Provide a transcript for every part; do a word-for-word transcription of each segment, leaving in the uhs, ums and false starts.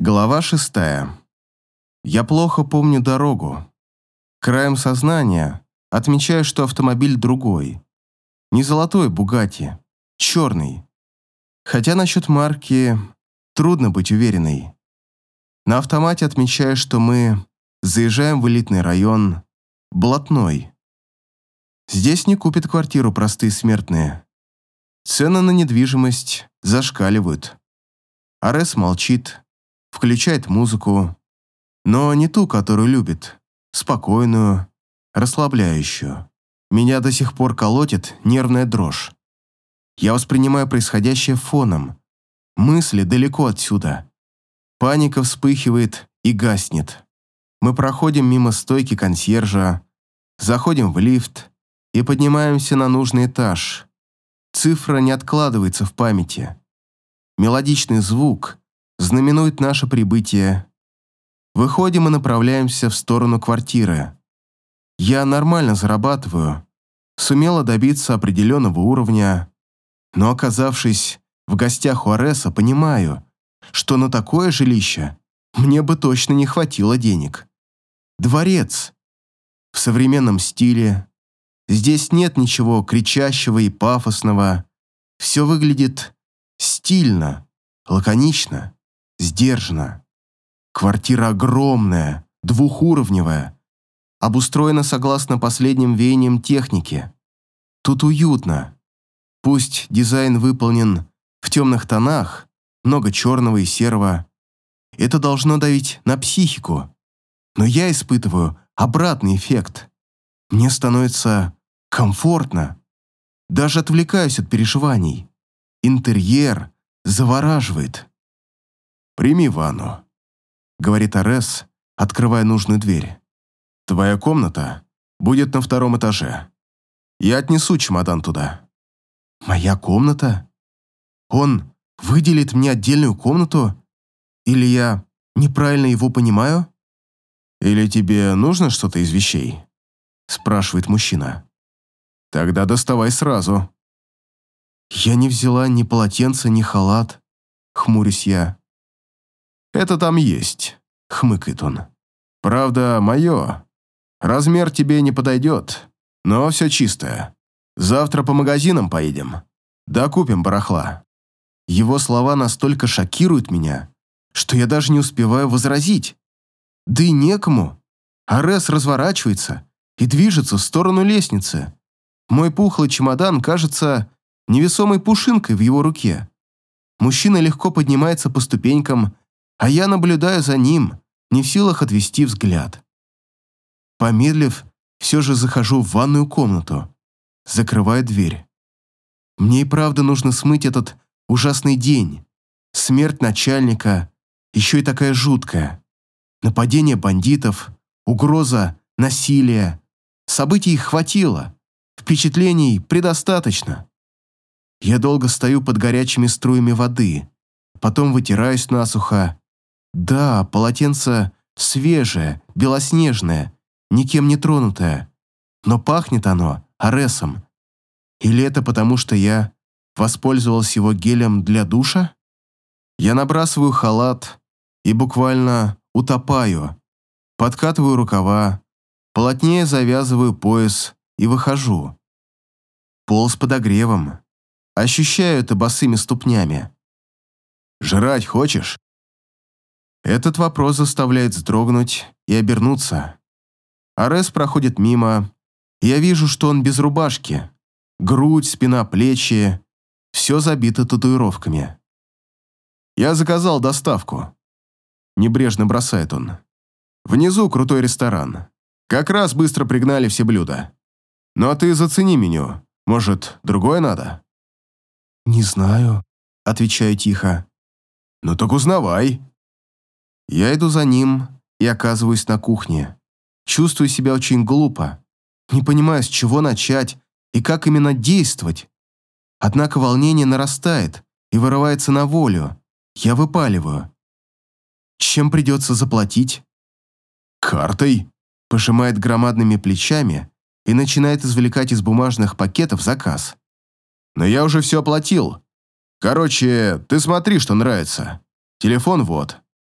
Глава шестая. Я плохо помню дорогу. Краем сознания отмечаю, что автомобиль другой. Не золотой Бугатти, черный. Хотя насчет марки трудно быть уверенной. На автомате отмечаю, что мы заезжаем в элитный район Блатной. Здесь не купят квартиру простые смертные. Цены на недвижимость зашкаливают. Арес молчит, включает музыку, но не ту, которую любит, спокойную, расслабляющую. Меня до сих пор колотит нервная дрожь. Я воспринимаю происходящее фоном. Мысли далеко отсюда. Паника вспыхивает и гаснет. Мы проходим мимо стойки консьержа, заходим в лифт и поднимаемся на нужный этаж. Цифра не откладывается в памяти. Мелодичный звук знаменует наше прибытие. Выходим и направляемся в сторону квартиры. Я нормально зарабатываю, сумела добиться определенного уровня, но, оказавшись в гостях у Ареса, понимаю, что на такое жилище мне бы точно не хватило денег. Дворец. В современном стиле. Здесь нет ничего кричащего и пафосного. Все выглядит стильно, лаконично, сдержанно. Квартира огромная, двухуровневая, обустроена согласно последним веяниям техники. Тут уютно. Пусть дизайн выполнен в темных тонах, много черного и серого. Это должно давить на психику. Но я испытываю обратный эффект. Мне становится комфортно. Даже отвлекаюсь от переживаний. Интерьер завораживает. «Прими ванну», — говорит Арес, открывая нужную дверь. «Твоя комната будет на втором этаже. Я отнесу чемодан туда». «Моя комната? Он выделит мне отдельную комнату? Или я неправильно его понимаю?» «Или тебе нужно что-то из вещей?» — спрашивает мужчина. «Тогда доставай сразу». «Я не взяла ни полотенца, ни халат», — хмурюсь я. «Это там есть», — хмыкает он. «Правда, мое. Размер тебе не подойдет, но все чистое. Завтра по магазинам поедем. Докупим барахла». Его слова настолько шокируют меня, что я даже не успеваю возразить. Да и некому. Арес разворачивается и движется в сторону лестницы. Мой пухлый чемодан кажется невесомой пушинкой в его руке. Мужчина легко поднимается по ступенькам, а я наблюдаю за ним, не в силах отвести взгляд. Помедлив, все же захожу в ванную комнату, закрываю дверь. Мне и правда нужно смыть этот ужасный день. Смерть начальника, еще и такая жуткая. Нападение бандитов, угроза насилия. Событий хватило, впечатлений предостаточно. Я долго стою под горячими струями воды, потом вытираюсь насухо. Да, полотенце свежее, белоснежное, никем не тронутое, но пахнет оно Аресом. Или это потому, что я воспользовался его гелем для душа? Я набрасываю халат и буквально утопаю, подкатываю рукава, плотнее завязываю пояс и выхожу. Пол с подогревом. Ощущаю это босыми ступнями. «Жрать хочешь?» Этот вопрос заставляет вздрогнуть и обернуться. Арес проходит мимо. Я вижу, что он без рубашки. Грудь, спина, плечи. Все забито татуировками. «Я заказал доставку», — небрежно бросает он. «Внизу крутой ресторан. Как раз быстро пригнали все блюда. Ну а ты зацени меню. Может, другое надо?» «Не знаю», — отвечаю тихо. «Ну так узнавай». Я иду за ним и оказываюсь на кухне. Чувствую себя очень глупо. Не понимаю, с чего начать и как именно действовать. Однако волнение нарастает и вырывается на волю. Я выпаливаю. «Чем придется заплатить?» «Картой», — пожимает громадными плечами и начинает извлекать из бумажных пакетов заказ. «Но я уже все оплатил. Короче, ты смотри, что нравится. Телефон вот».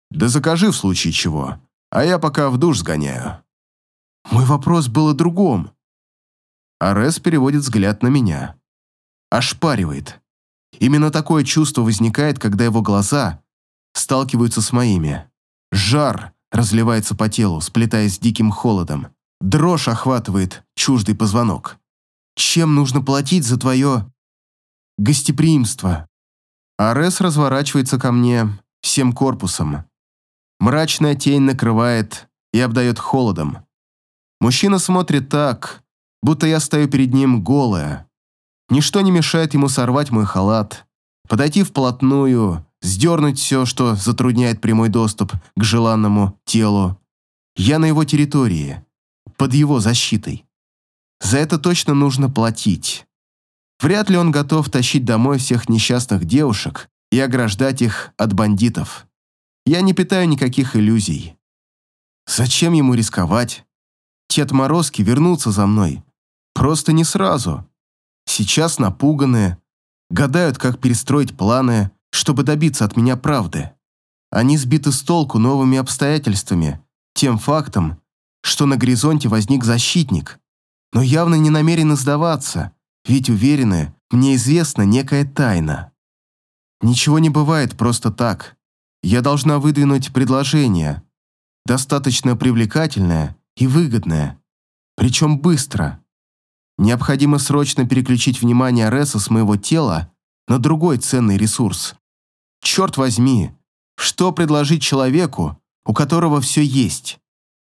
Да закажи в случае чего, а я пока в душ сгоняю. Мой вопрос был о другом. Арес переводит взгляд на меня. Ошпаривает. Именно такое чувство возникает, когда его глаза сталкиваются с моими. Жар разливается по телу, сплетаясь с диким холодом. Дрожь охватывает чуждый позвонок. Чем нужно платить за твое гостеприимство? Арес разворачивается ко мне всем корпусом. Мрачная тень накрывает и обдает холодом. Мужчина смотрит так, будто я стою перед ним голая. Ничто не мешает ему сорвать мой халат, подойти вплотную, сдернуть все, что затрудняет прямой доступ к желанному телу. Я на его территории, под его защитой. За это точно нужно платить. Вряд ли он готов тащить домой всех несчастных девушек и ограждать их от бандитов. Я не питаю никаких иллюзий. Зачем ему рисковать? Те отморозки вернутся за мной. Просто не сразу. Сейчас напуганные, гадают, как перестроить планы, чтобы добиться от меня правды. Они сбиты с толку новыми обстоятельствами, тем фактом, что на горизонте возник защитник, но явно не намерены сдаваться, ведь уверены, мне известна некая тайна. Ничего не бывает просто так. Я должна выдвинуть предложение, достаточно привлекательное и выгодное, причем быстро. Необходимо срочно переключить внимание Ареса с моего тела на другой ценный ресурс. Черт возьми, что предложить человеку, у которого все есть?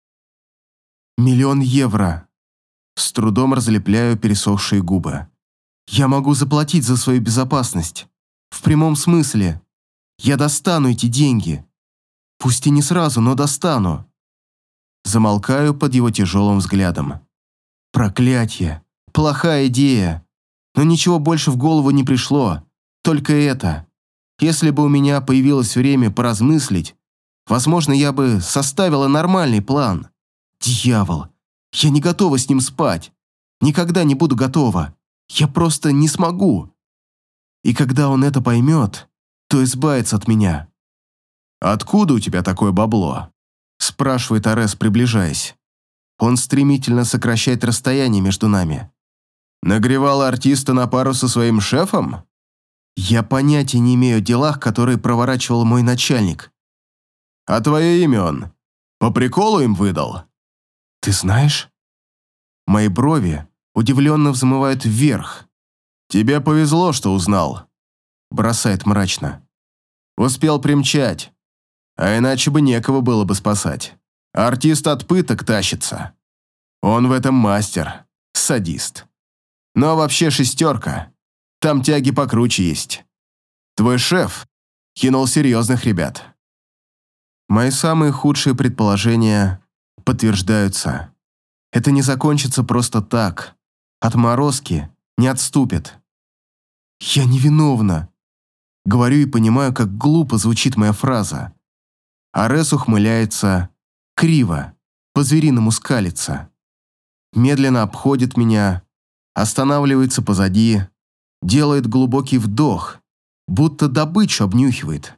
Миллион евро. С трудом разлепляю пересохшие губы. Я могу заплатить за свою безопасность. В прямом смысле. Я достану эти деньги. Пусть и не сразу, но достану. Замолкаю под его тяжелым взглядом. Проклятье. Плохая идея. Но ничего больше в голову не пришло. Только это. Если бы у меня появилось время поразмыслить, возможно, я бы составила нормальный план. Дьявол. Я не готова с ним спать. Никогда не буду готова. Я просто не смогу. И когда он это поймет, то избавится от меня. «Откуда у тебя такое бабло?» спрашивает Арес, приближаясь. Он стремительно сокращает расстояние между нами. «Нагревал артиста на пару со своим шефом?» Я понятия не имею о делах, которые проворачивал мой начальник. «А твое имя он по приколу им выдал?» «Ты знаешь?» Мои брови удивленно взмывают вверх. «Тебе повезло, что узнал», — бросает мрачно. «Успел примчать, а иначе бы некого было бы спасать. Артист от пыток тащится. Он в этом мастер, садист. Но вообще шестерка, там тяги покруче есть. Твой шеф кинул серьезных ребят». Мои самые худшие предположения подтверждаются. Это не закончится просто так. Отморозки не отступят. Я невиновна. Говорю и понимаю, как глупо звучит моя фраза. Арес ухмыляется криво, по-звериному скалится. Медленно обходит меня, останавливается позади, делает глубокий вдох, будто добычу обнюхивает.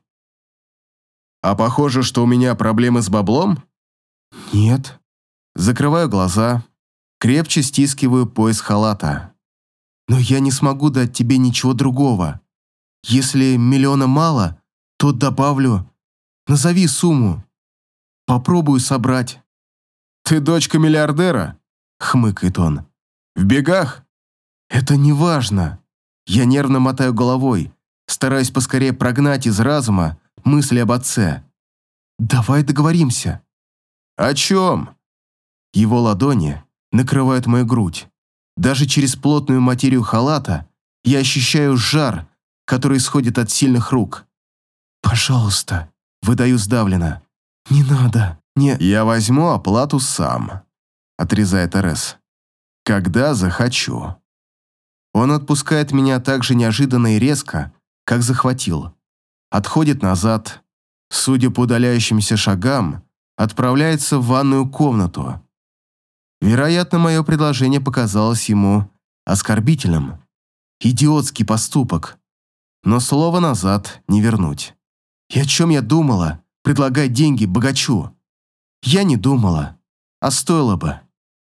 «А похоже, что у меня проблемы с баблом?» «Нет». Закрываю глаза, крепче стискиваю пояс халата. «Но я не смогу дать тебе ничего другого. Если миллиона мало, то добавлю. Назови сумму. Попробую собрать». «Ты дочка миллиардера?» — хмыкает он. «В бегах?» «Это не важно». Я нервно мотаю головой, стараюсь поскорее прогнать из разума мысли об отце. «Давай договоримся». «О чем?» Его ладони накрывают мою грудь. Даже через плотную материю халата я ощущаю жар, который исходит от сильных рук. «Пожалуйста», — выдаю сдавленно. «Не надо, не...» «Я возьму оплату сам», — отрезает Арес. «Когда захочу». Он отпускает меня так же неожиданно и резко, как захватил. Отходит назад, судя по удаляющимся шагам, отправляется в ванную комнату. Вероятно, мое предложение показалось ему оскорбительным. Идиотский поступок. Но слово назад не вернуть. И о чем я думала, предлагать деньги богачу. Я не думала, а стоило бы.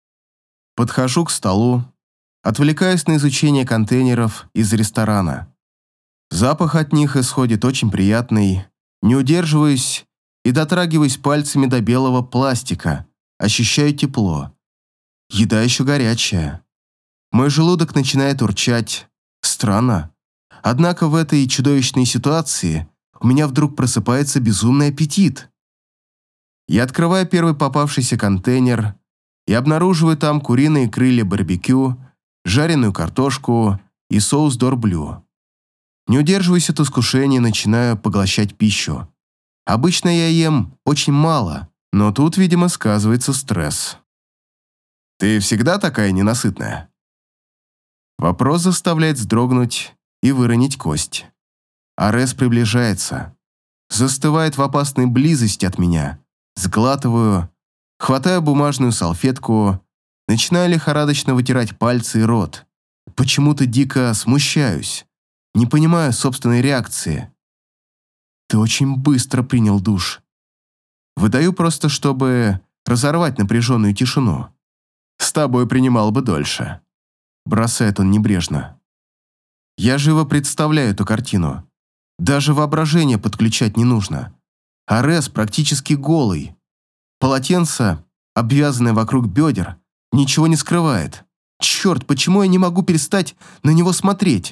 Подхожу к столу, отвлекаюсь на изучение контейнеров из ресторана. Запах от них исходит очень приятный, не удерживаюсь и дотрагиваюсь пальцами до белого пластика, ощущаю тепло. Еда еще горячая. Мой желудок начинает урчать. Странно. Однако в этой чудовищной ситуации у меня вдруг просыпается безумный аппетит. Я открываю первый попавшийся контейнер и обнаруживаю там куриные крылья барбекю, жареную картошку и соус дорблю. Не удерживаюсь от искушения и начинаю поглощать пищу. Обычно я ем очень мало, но тут, видимо, сказывается стресс. «Ты всегда такая ненасытная?» Вопрос заставляет вздрогнуть и выронить кость. Арес приближается. Застывает в опасной близости от меня. Сглатываю, хватаю бумажную салфетку, начинаю лихорадочно вытирать пальцы и рот. Почему-то дико смущаюсь. Не понимаю собственной реакции. Ты очень быстро принял душ. Выдаю просто, чтобы разорвать напряженную тишину. С тобой принимал бы дольше. Бросает он небрежно. Я живо представляю эту картину. Даже воображение подключать не нужно. Арес практически голый. Полотенце, обвязанное вокруг бедер, ничего не скрывает. Черт, почему я не могу перестать на него смотреть?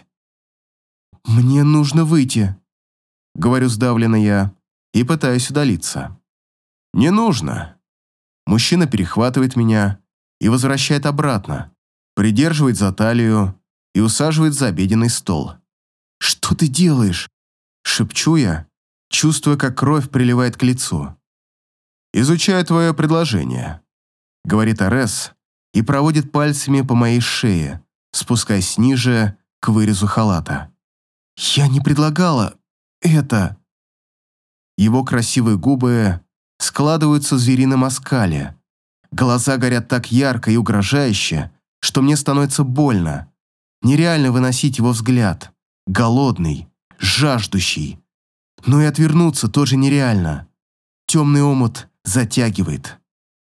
«Мне нужно выйти», — говорю сдавленно я и пытаюсь удалиться. «Не нужно». Мужчина перехватывает меня и возвращает обратно, придерживает за талию и усаживает за обеденный стол. «Что ты делаешь?» — шепчу я, чувствуя, как кровь приливает к лицу. «Изучаю твое предложение», — говорит Арес и проводит пальцами по моей шее, спускаясь ниже к вырезу халата. «Я не предлагала это...» Его красивые губы складываются в зверином оскале. Глаза горят так ярко и угрожающе, что мне становится больно. Нереально выносить его взгляд. Голодный, жаждущий. Но и отвернуться тоже нереально. Темный омут затягивает.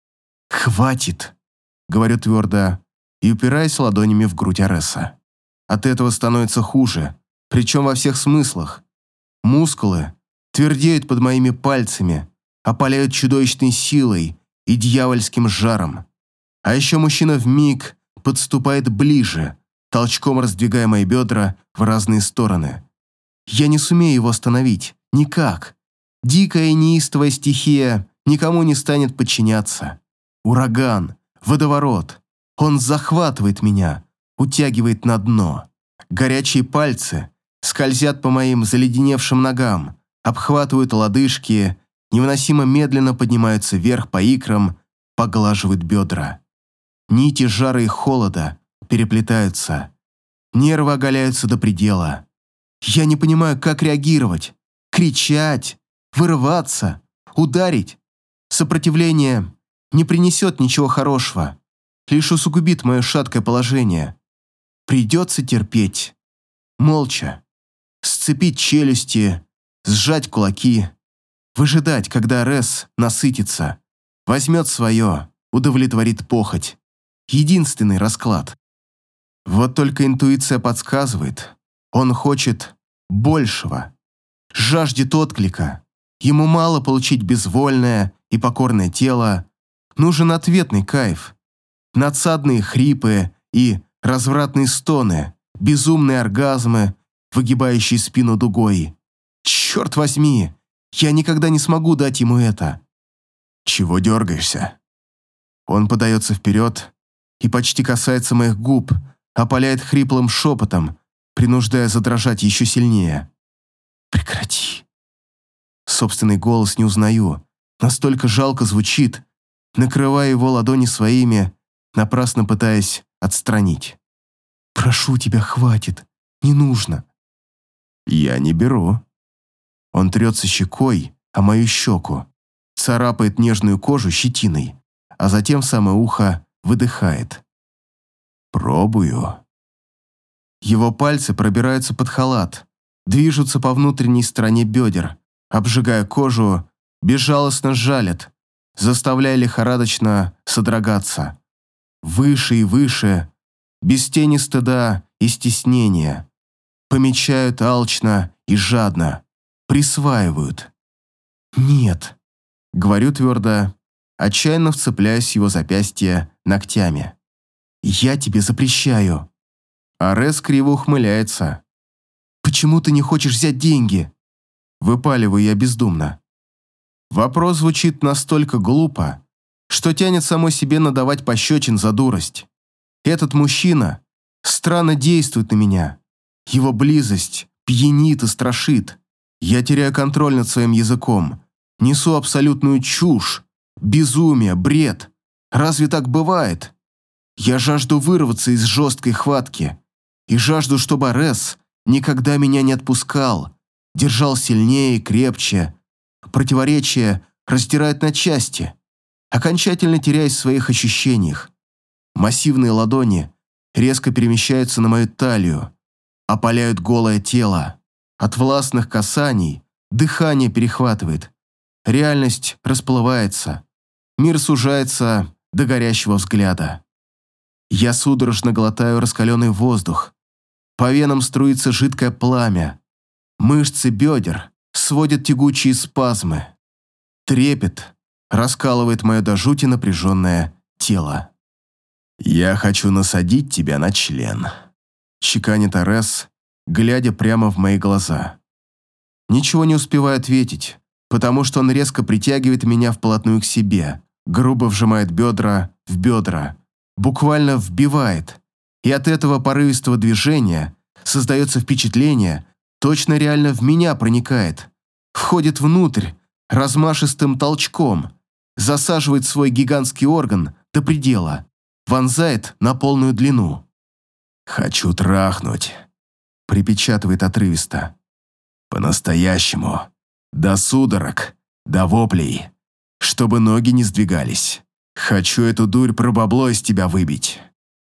«Хватит», — говорю твердо и упираясь ладонями в грудь Ареса. От этого становится хуже, причем во всех смыслах. Мускулы твердеют под моими пальцами, опаляют чудовищной силой и дьявольским жаром. А еще мужчина вмиг подступает ближе, толчком раздвигая мои бедра в разные стороны. Я не сумею его остановить, никак. Дикая и неистовая стихия никому не станет подчиняться. Ураган, водоворот. Он захватывает меня, утягивает на дно. Горячие пальцы скользят по моим заледеневшим ногам, обхватывают лодыжки, невыносимо медленно поднимаются вверх по икрам, поглаживают бедра. Нити жара и холода переплетаются. Нервы оголяются до предела. Я не понимаю, как реагировать. Кричать, вырываться, ударить. Сопротивление не принесет ничего хорошего, лишь усугубит мое шаткое положение. Придется терпеть. Молча. Сцепить челюсти, сжать кулаки, выжидать, когда Арес насытится, возьмет свое, удовлетворит похоть. Единственный расклад. Вот только интуиция подсказывает. Он хочет большего. Жаждет отклика. Ему мало получить безвольное и покорное тело. Нужен ответный кайф. Надсадные хрипы и развратные стоны, безумные оргазмы, выгибающие спину дугой. Черт возьми, я никогда не смогу дать ему это. Чего дергаешься? Он подается вперед и почти касается моих губ, опаляет хриплым шепотом, принуждая задрожать еще сильнее. Прекрати. Собственный голос не узнаю, настолько жалко звучит, накрывая его ладони своими, напрасно пытаясь отстранить. Прошу тебя, хватит, не нужно. Я не беру. Он трется щекой о мою щеку, царапает нежную кожу щетиной, а затем в самое ухо выдыхает. Пробую. Его пальцы пробираются под халат, движутся по внутренней стороне бедер, обжигая кожу безжалостно жалят, заставляя лихорадочно содрогаться. Выше и выше, без тени стыда и стеснения. Помечают алчно и жадно, присваивают. «Нет», — говорю твердо, отчаянно вцепляясь в его запястье ногтями. «Я тебе запрещаю». Арес криво ухмыляется. «Почему ты не хочешь взять деньги?» Выпаливаю я бездумно. Вопрос звучит настолько глупо, что тянет самой себе надавать пощечин за дурость. Этот мужчина странно действует на меня. Его близость пьянит и страшит. Я теряю контроль над своим языком. Несу абсолютную чушь, безумие, бред. Разве так бывает? Я жажду вырваться из жесткой хватки. И жажду, чтобы Арес никогда меня не отпускал, держал сильнее и крепче. Противоречие раздирает на части, окончательно теряясь в своих ощущениях. Массивные ладони резко перемещаются на мою талию, опаляют голое тело. От властных касаний дыхание перехватывает. Реальность расплывается. Мир сужается до горящего взгляда. Я судорожно глотаю раскаленный воздух. По венам струится жидкое пламя. Мышцы бедер сводят тягучие спазмы. Трепет раскалывает мое до жути напряженное тело. «Я хочу насадить тебя на член», — чеканит Арес, глядя прямо в мои глаза. Ничего не успеваю ответить, потому что он резко притягивает меня вплотную к себе, грубо вжимает бедра в бедра, буквально вбивает, и от этого порывистого движения создается впечатление, точно реально в меня проникает, входит внутрь размашистым толчком, засаживает свой гигантский орган до предела, вонзает на полную длину. «Хочу трахнуть», — припечатывает отрывисто. «По-настоящему, до судорог, до воплей, чтобы ноги не сдвигались. Хочу эту дурь про бабло из тебя выбить».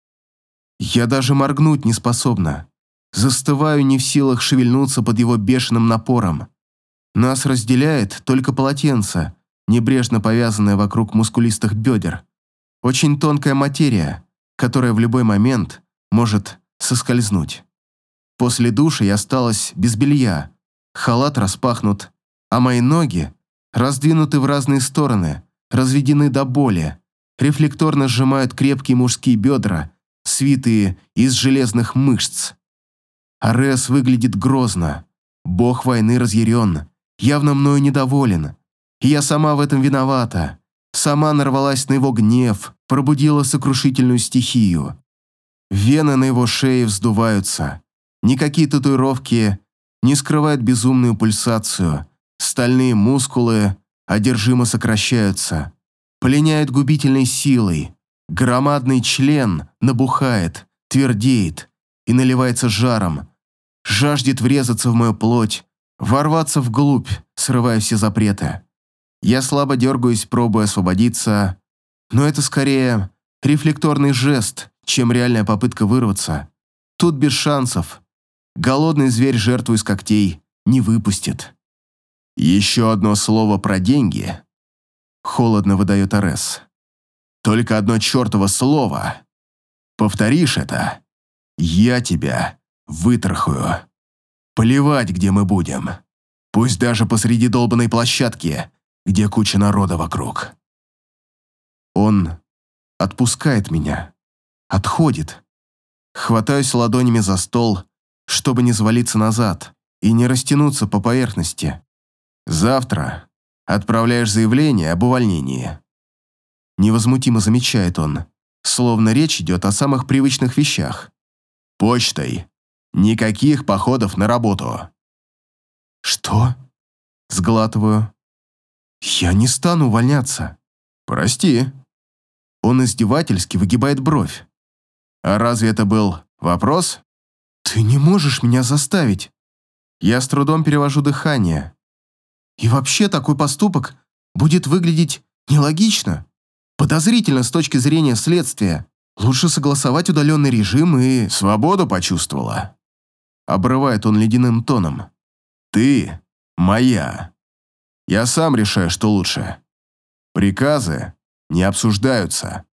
Я даже моргнуть не способна. Застываю, не в силах шевельнуться под его бешеным напором. Нас разделяет только полотенце, небрежно повязанное вокруг мускулистых бедер. Очень тонкая материя, которая в любой момент может соскользнуть. После душа я осталась без белья, халат распахнут, а мои ноги раздвинуты в разные стороны, разведены до боли, рефлекторно сжимают крепкие мужские бедра, свитые из железных мышц. Арес выглядит грозно, бог войны разъярен, явно мною недоволен. И я сама в этом виновата. Сама нарвалась на его гнев, пробудила сокрушительную стихию. Вены на его шее вздуваются. Никакие татуировки не скрывают безумную пульсацию. Стальные мускулы одержимо сокращаются. Пленяют губительной силой. Громадный член набухает, твердеет и наливается жаром. Жаждет врезаться в мою плоть, ворваться вглубь, срывая все запреты. Я слабо дергаюсь, пробуя освободиться, но это скорее рефлекторный жест, чем реальная попытка вырваться. Тут без шансов. Голодный зверь жертву из когтей не выпустит. «Еще одно слово про деньги», — холодно выдает Арес. «Только одно чертово слово. Повторишь это, я тебя вытрахаю. Плевать, где мы будем. Пусть даже посреди долбанной площадки, где куча народа вокруг». Он отпускает меня, отходит. Хватаюсь ладонями за стол, чтобы не завалиться назад и не растянуться по поверхности. «Завтра отправляешь заявление об увольнении». Невозмутимо замечает он, словно речь идет о самых привычных вещах. «Почтой. Никаких походов на работу». «Что?» – сглатываю. «Я не стану увольняться». «Прости». Он издевательски выгибает бровь. «А разве это был вопрос?» «Ты не можешь меня заставить». Я с трудом перевожу дыхание. «И вообще такой поступок будет выглядеть нелогично, подозрительно с точки зрения следствия. Лучше согласовать удаленный режим и...» «Свободу почувствовала?» Обрывает он ледяным тоном. «Ты моя». Я сам решаю, что лучше. Приказы не обсуждаются.